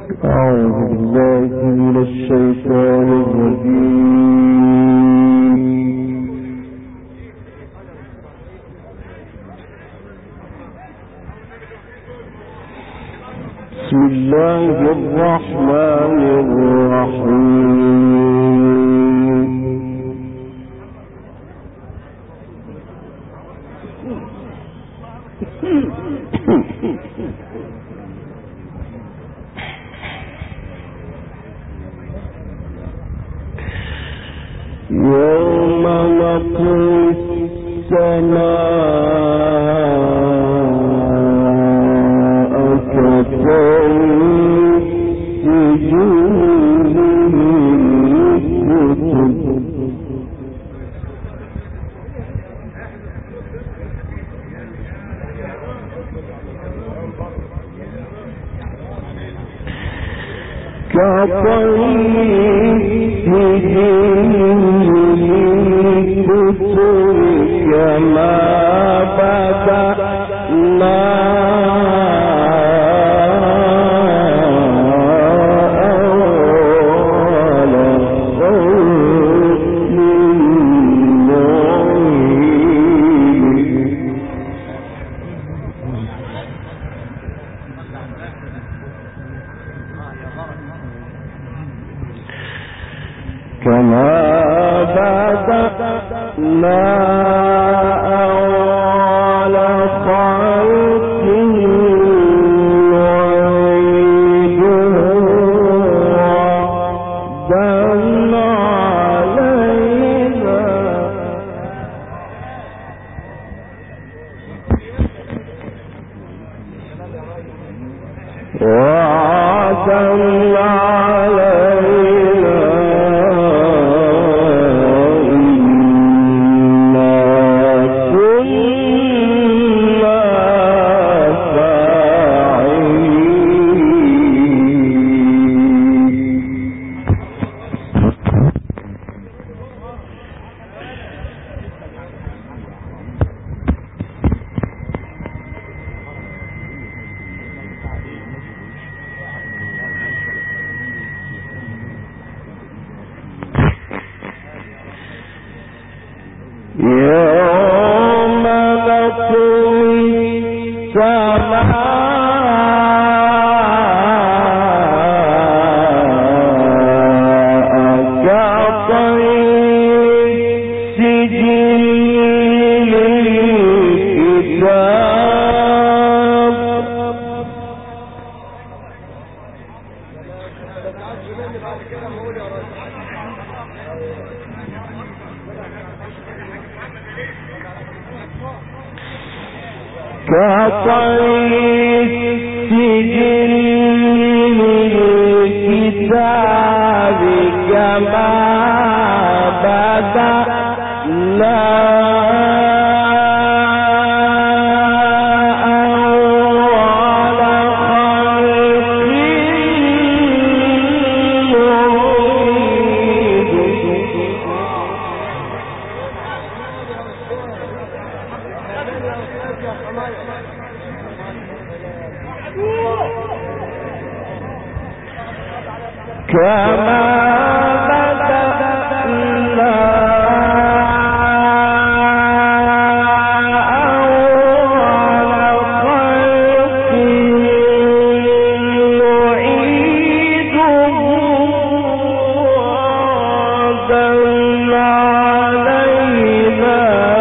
يوم نطوي السماء كطي سجود للكتب كما بدأنا أول خلق نعيد كما بدأنا أول خلق نعيده وعدا علينا يوم نطوي السماء كطي سجل للكتاب كطي سجل للكتاب كما بدأنا أول خلق كما بدأنا أول خلق نعيده وعدا علينا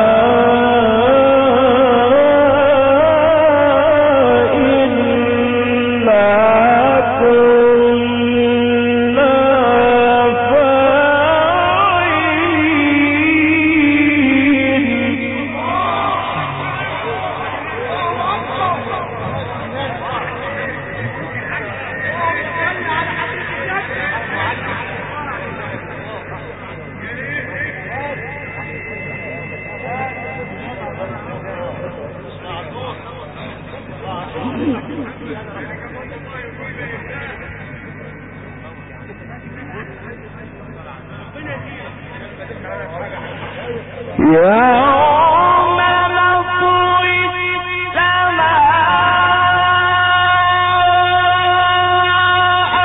يوم نطوي السماء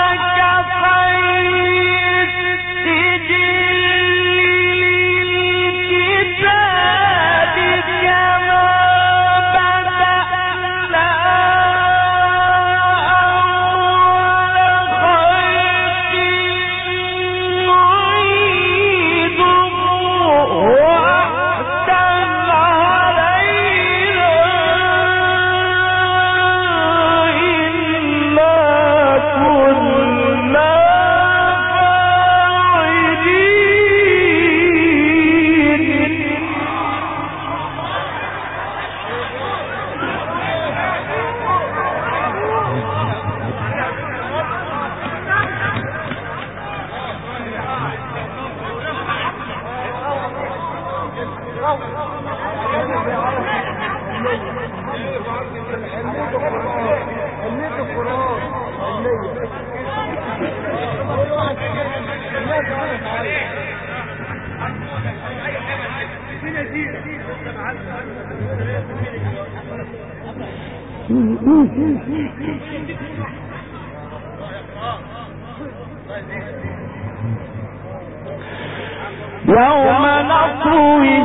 يوم نطوي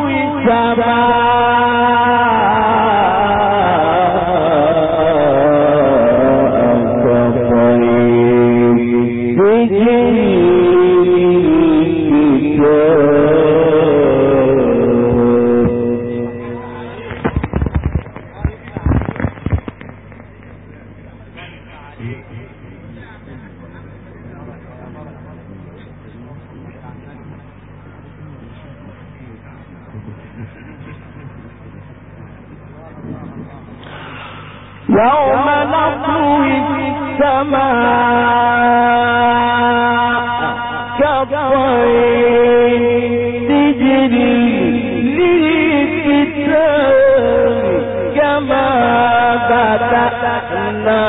السماء كالطير تجري للكتاب كما بدأنا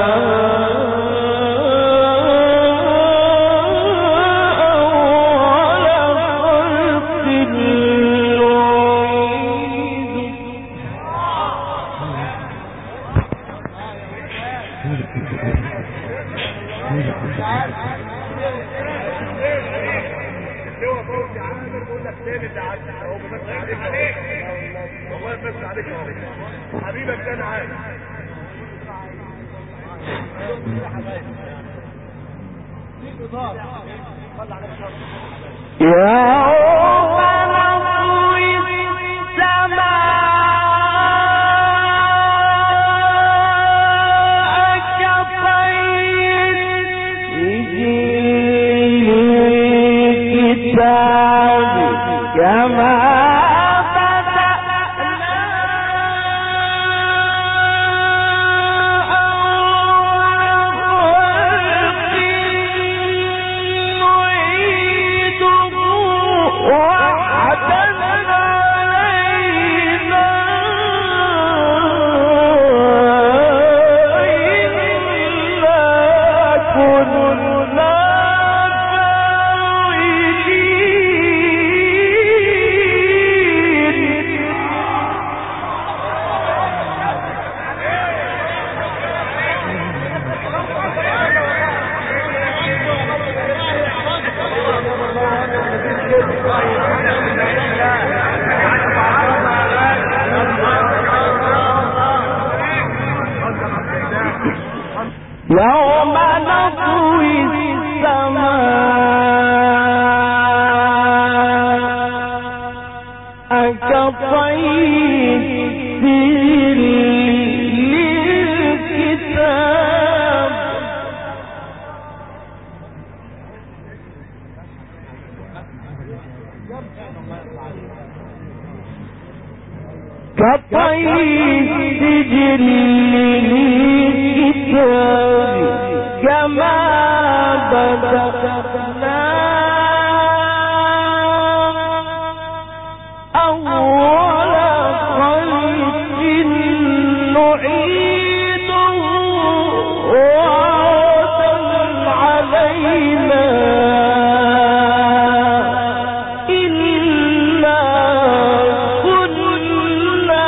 حبيبك ده انا عارف يوم نطوي السماء كالطير تجري للكتاب كما يوم نطوي السماء كالطير للكتاب كالطير تجري للكتاب كما بدأنا أول خلق نعيده وعدا علينا إنا كنا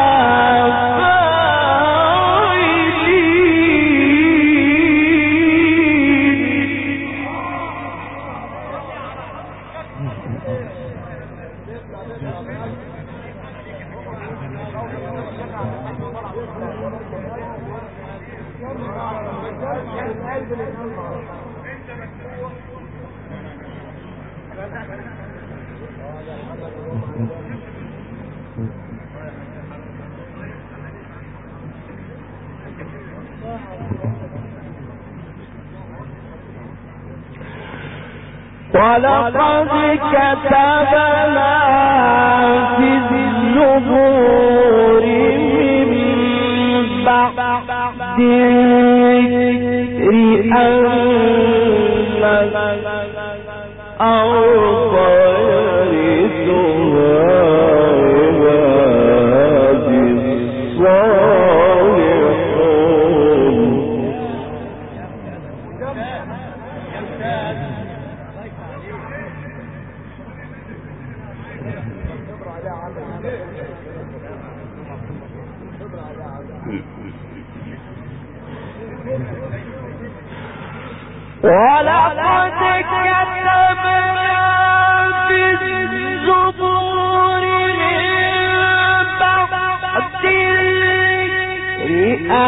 ولقد كتبنا في الزبور من بعد الذكر أن الأرض يرثها عبادي الصالحون ولقد كتبنا في الزبور من بعد الذكر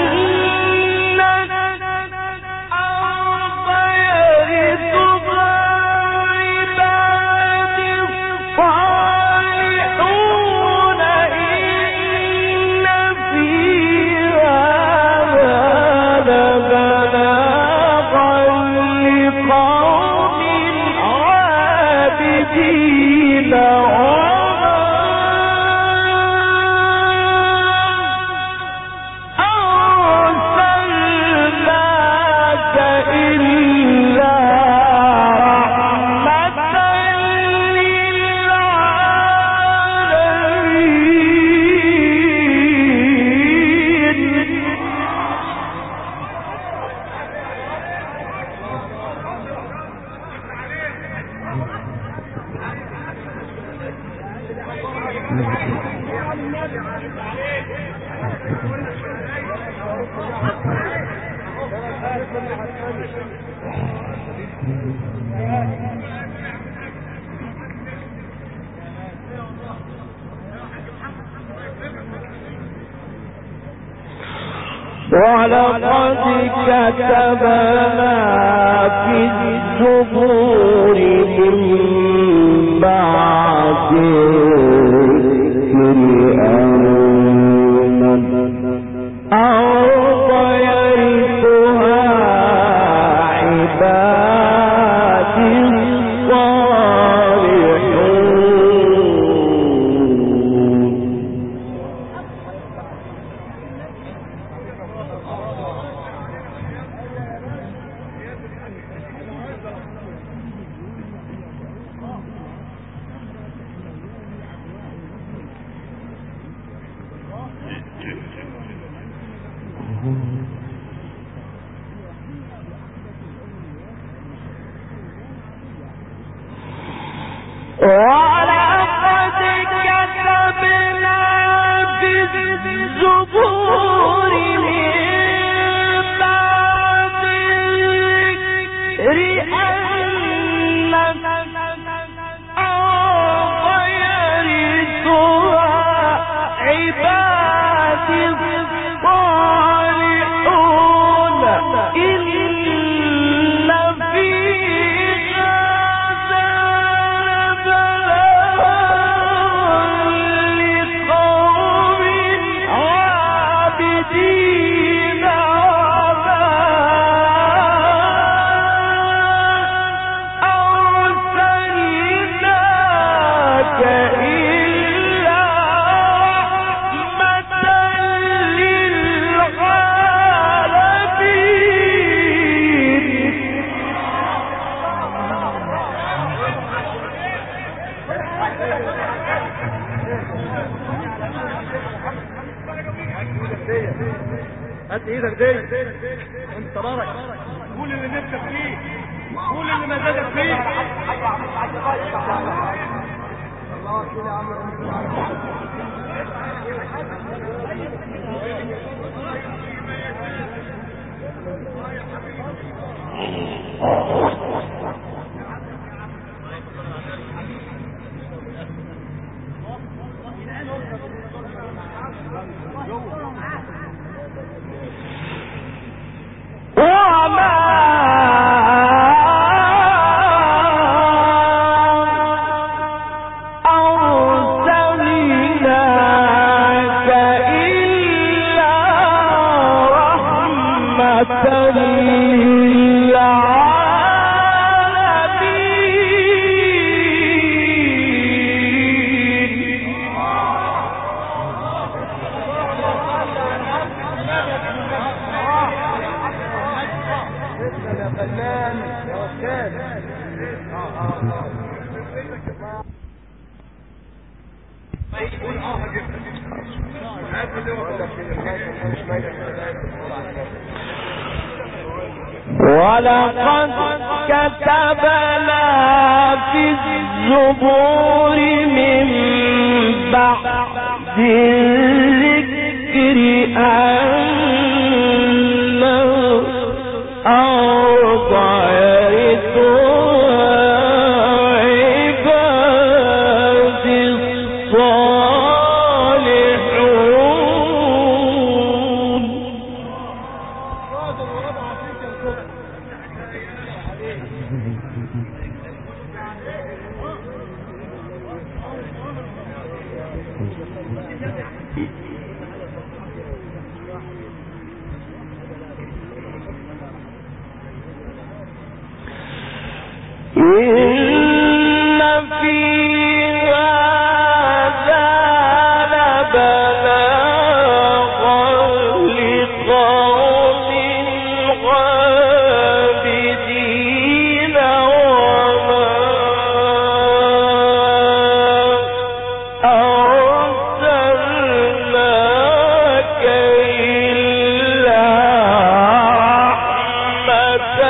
ولقد كتبنا في الزبور من بعد الذكر أرض يرثها عبادي ولقد كتبنا في الزبور من بعد الذكر أن الأرض يرثها عبادي الصالحون إن في هات ايدك دي انت تبارك قول اللي نفسك فيه قول اللي مزاجك فيه الله كده يا عم ولقد كتبنا في الزبور من بعد الذكر أن الأرض يرثها عبادي الصالحون. إن في هذا لبلاغا لقوم عابدين وما أرسلناك إلا رحمة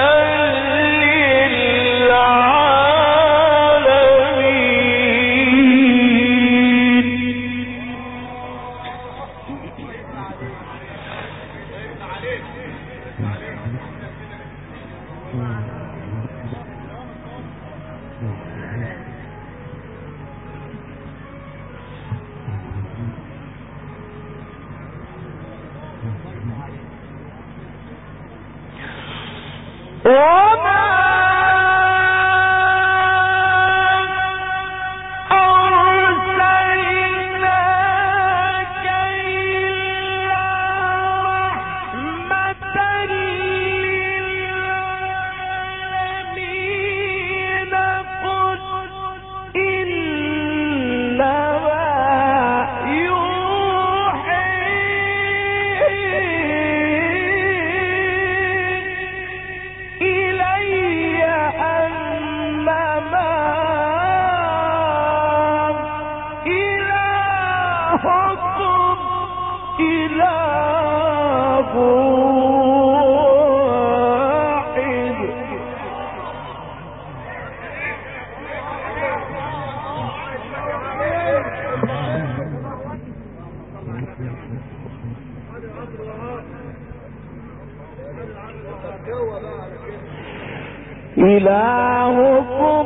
إلهكم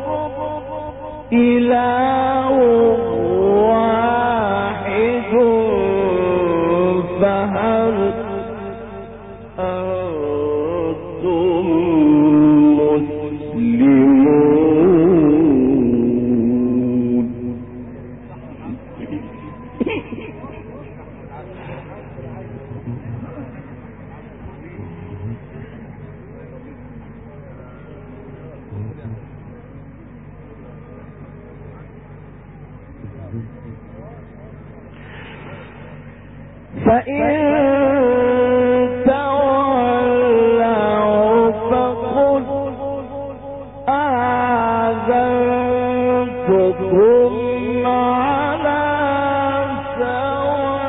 إله واحد فهل أنتم مسلمون؟ فإن تولوا فقل آذنتكم على سواء.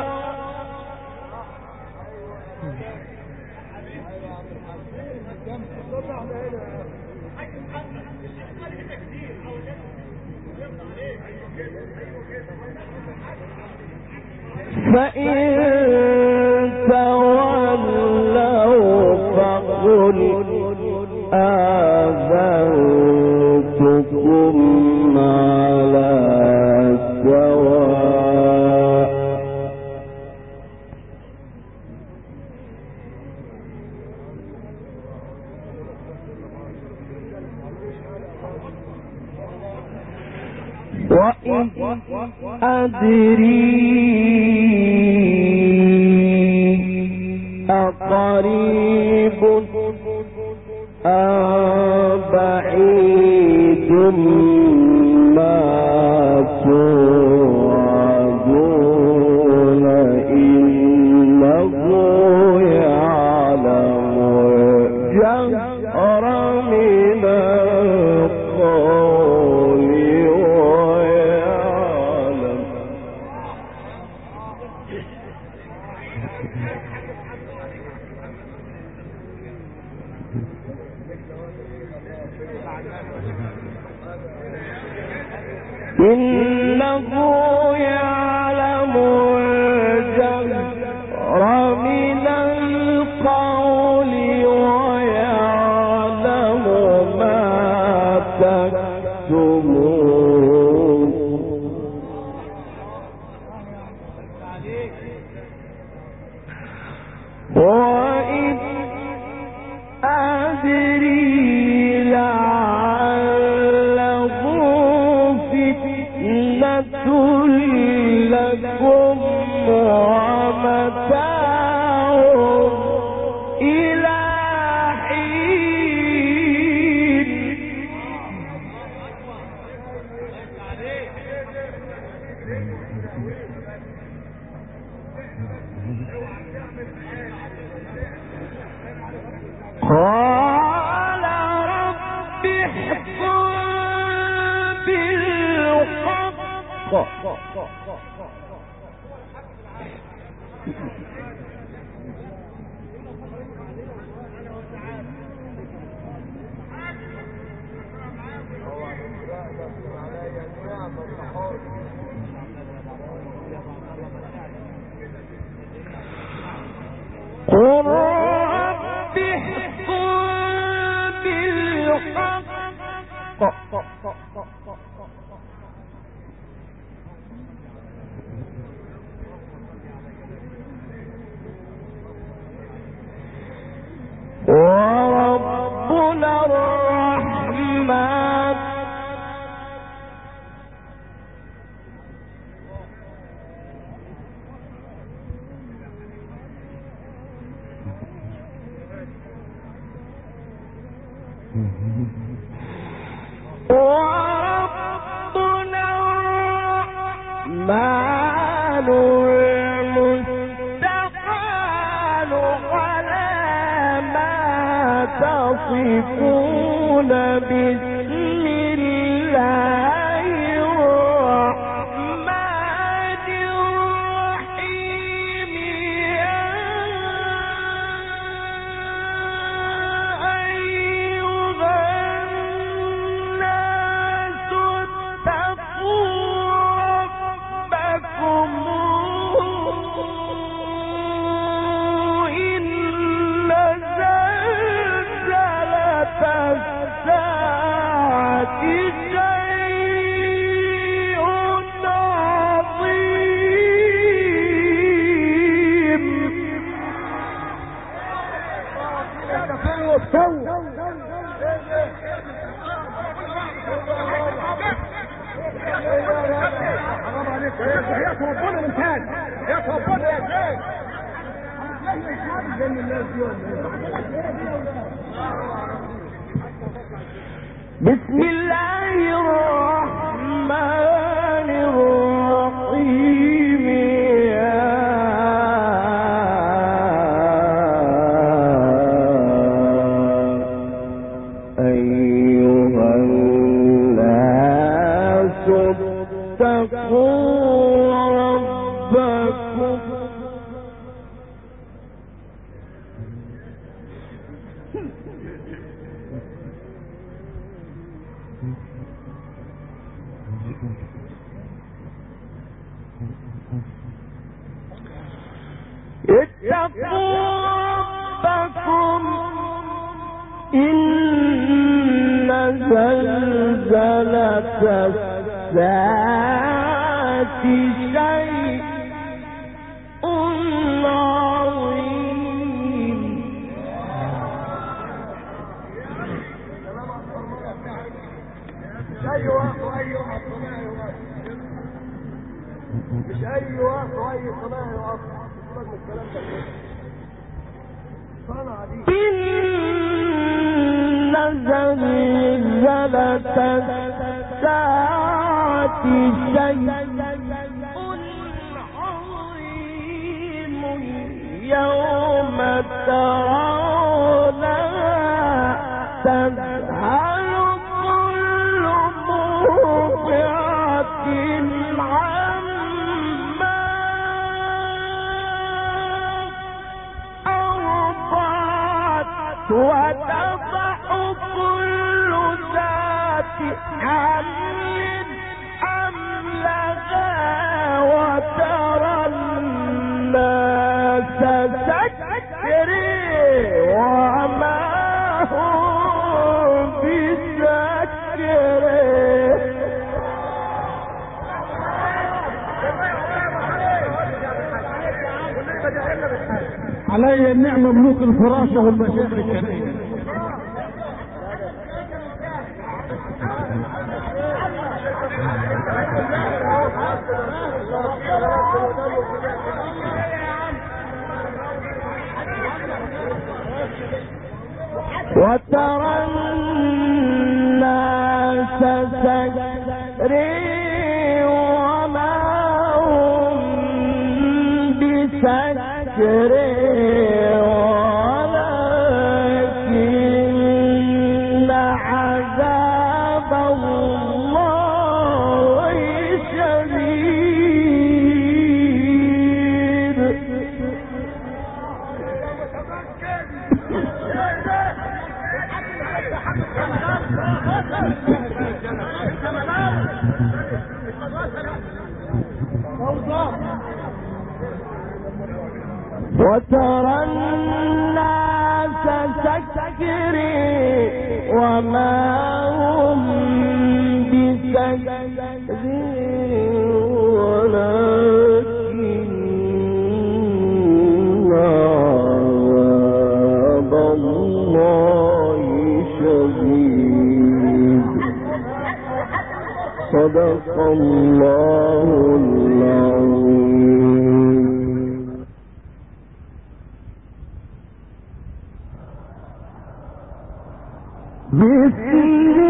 فإن تولوا فقل آذنتكم على سواء. وإذ أدري أقريب أم بعيد ما توعدون إنه يعلم الجهر من القول ويعلم. إنه يعلم الجهر من القول ويعلم ما تكتمون وإذ أدري لعله فتنة لكم ومتاع إلى حين قال رب احكم بالحق قل رب احكم بالحق وربنا الرحمن وربنا الرحمن المستعان على ما تصفون بسم الله الرحمن الرحيم يا أيها الناس اتقوا ربكم إن زلزلة الساعة شيء يا ربنا من تاني يا ربنا يا شيخ بسم الله الرحمن الرحيم يا أيها الناس اتقوا ربكم اتقوا ربكم إن زلزلة الساعة شيء عظيم اي وقت واي يوم مش اي وقت واي صلاه يقف من الكلام ده صنع دي إن زلزلة الساعة شيء عظيم يوم ترونها تذهل كل مرضعة عما أرضعت وتضع كل علي النعمة ملوك الفراشة والمشايخ الشرعية. وترى الناس سكري وما هم بسكري ولكن عذاب الله شديد. وترى الناس سكري وما هم بسكري ولكن عذاب الله شديد. صدق الله العظيم. بسم